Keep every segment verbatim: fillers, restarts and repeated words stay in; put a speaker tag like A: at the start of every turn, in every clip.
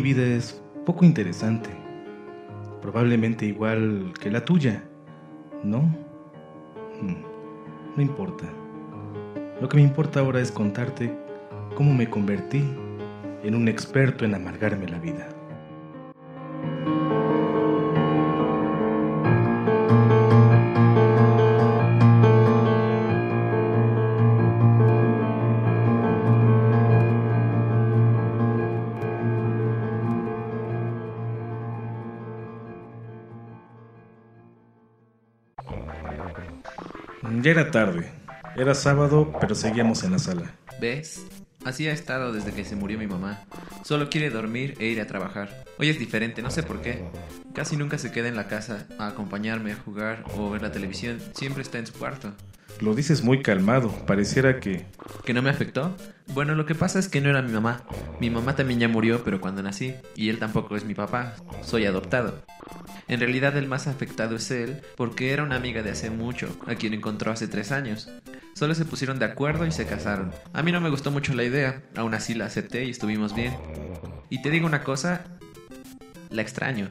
A: vida es poco interesante, probablemente igual que la tuya, ¿no? No importa. Lo que me importa ahora es contarte cómo me convertí en un experto en amargarme la vida. Ya era tarde. Era sábado, pero seguíamos en la sala.
B: ¿Ves? Así ha estado desde que se murió mi mamá. Solo quiere dormir e ir a trabajar. Hoy es diferente, no sé por qué. Casi nunca se queda en la casa a acompañarme a jugar o ver la televisión. Siempre está en su cuarto.
A: Lo dices muy calmado, pareciera que...
B: ¿Que no me afectó? Bueno, lo que pasa es que no era mi mamá. Mi mamá también ya murió, pero cuando nací. Y él tampoco es mi papá. Soy adoptado. En realidad el más afectado es él, porque era una amiga de hace mucho, a quien encontró hace tres años. Solo se pusieron de acuerdo y se casaron. A mí no me gustó mucho la idea, aún así la acepté y estuvimos bien. Y te digo una cosa, la extraño.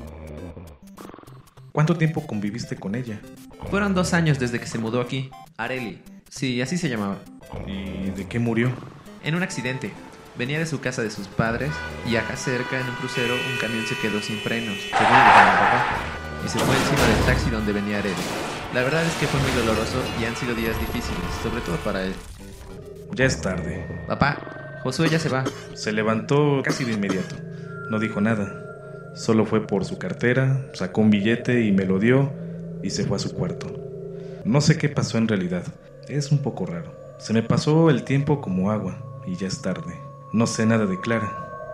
A: ¿Cuánto tiempo conviviste con ella?
B: Fueron dos años desde que se mudó aquí. Areli. Sí, así se llamaba.
A: ¿Y de qué murió?
B: En un accidente. Venía de su casa de sus padres y acá cerca, en un crucero, un camión se quedó sin frenos, según dijo mi papá, y se fue encima del taxi donde venía Areli. La verdad es que fue muy doloroso y han sido días difíciles, sobre todo para él.
A: Ya es tarde.
B: Papá, Josué ya se va.
A: Se levantó casi de inmediato. No dijo nada. Solo fue por su cartera, sacó un billete y me lo dio y se fue a su cuarto. No sé qué pasó en realidad. Es un poco raro. Se me pasó el tiempo como agua y ya es tarde. No sé nada de Clara.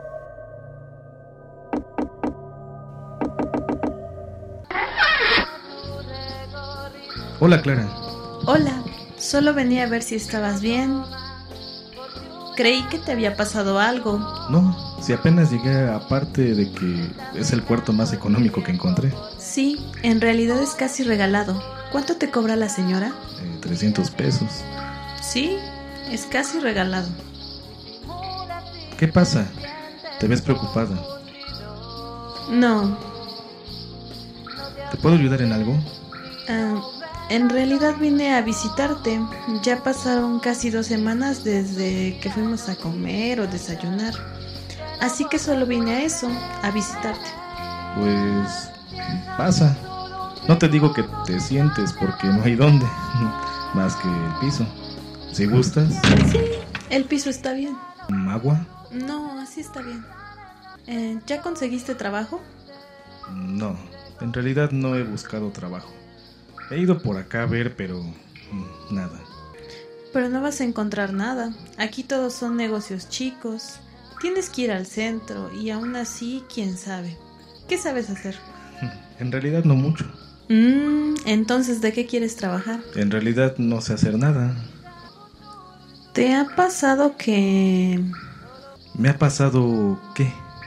A: Hola, Clara.
C: Hola, solo venía a ver si estabas bien. Creí que te había pasado algo.
A: No, si apenas llegué, aparte de que es el cuarto más económico que encontré.
C: Sí, en realidad es casi regalado. ¿Cuánto te cobra la señora?
A: Eh, trescientos pesos.
C: Sí, es casi regalado.
A: ¿Qué pasa? ¿Te ves preocupada?
C: No.
A: ¿Te puedo ayudar en algo?
C: Uh, en realidad vine a visitarte. Ya pasaron casi dos semanas desde que fuimos a comer o desayunar. Así que solo vine a eso, a visitarte.
A: Pues... pasa. No te digo que te sientes porque no hay dónde. Más que el piso. Si gustas.
C: Sí, el piso está bien.
A: ¿Agua?
C: No, así está bien. Eh, ¿Ya conseguiste trabajo?
A: No, en realidad no he buscado trabajo. He ido por acá a ver, pero mm, nada.
C: Pero no vas a encontrar nada. Aquí todos son negocios chicos. Tienes que ir al centro y aún así, quién sabe. ¿Qué sabes hacer?
A: En realidad no mucho.
C: Mm, entonces, ¿de qué quieres trabajar?
A: En realidad no sé hacer nada.
C: ¿Te ha pasado que...
A: ¿Me ha pasado qué?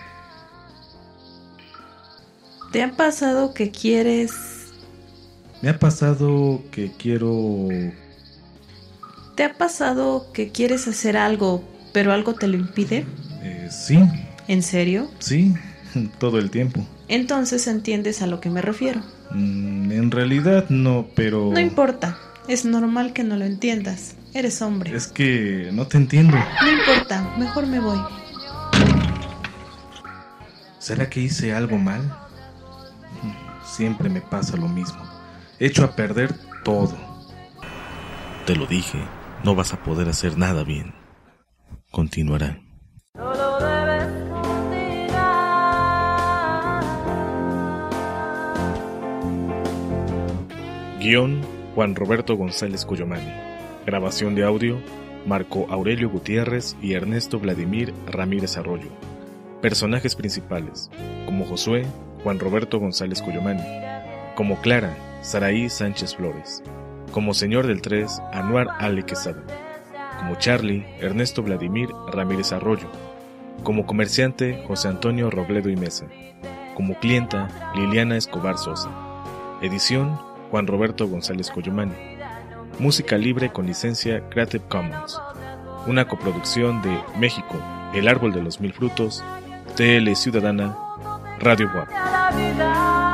C: ¿Te ha pasado que quieres...
A: Me ha pasado que quiero...
C: ¿Te ha pasado que quieres hacer algo, pero algo te lo impide?
A: Eh, sí.
C: ¿En serio?
A: Sí, todo el tiempo.
C: Entonces entiendes a lo que me refiero.
A: Mm, en realidad no, pero...
C: No importa, es normal que no lo entiendas. Eres hombre.
A: Es que no te entiendo.
C: No importa, mejor me voy.
A: ¿Será que hice algo mal? Siempre me pasa lo mismo. Echo a perder todo.
D: Te lo dije, no vas a poder hacer nada bien. Continuará. Guión: Juan Roberto González Cuyomani. Grabación de audio: Marco Aurelio Gutiérrez y Ernesto Vladimir Ramírez Arroyo. Personajes principales: como Josué, Juan Roberto González Cuyomani; como Clara, Saraí Sánchez Flores; como Señor del tres, Anuar Ale Quesada; como Charlie, Ernesto Vladimir Ramírez Arroyo; como comerciante, José Antonio Robledo y Mesa; como clienta, Liliana Escobar Sosa. Edición: Juan Roberto González Cuyomani. Música libre con licencia Creative Commons. Una coproducción de México, El Árbol de los Mil Frutos, T L Ciudadana, Radio W A P.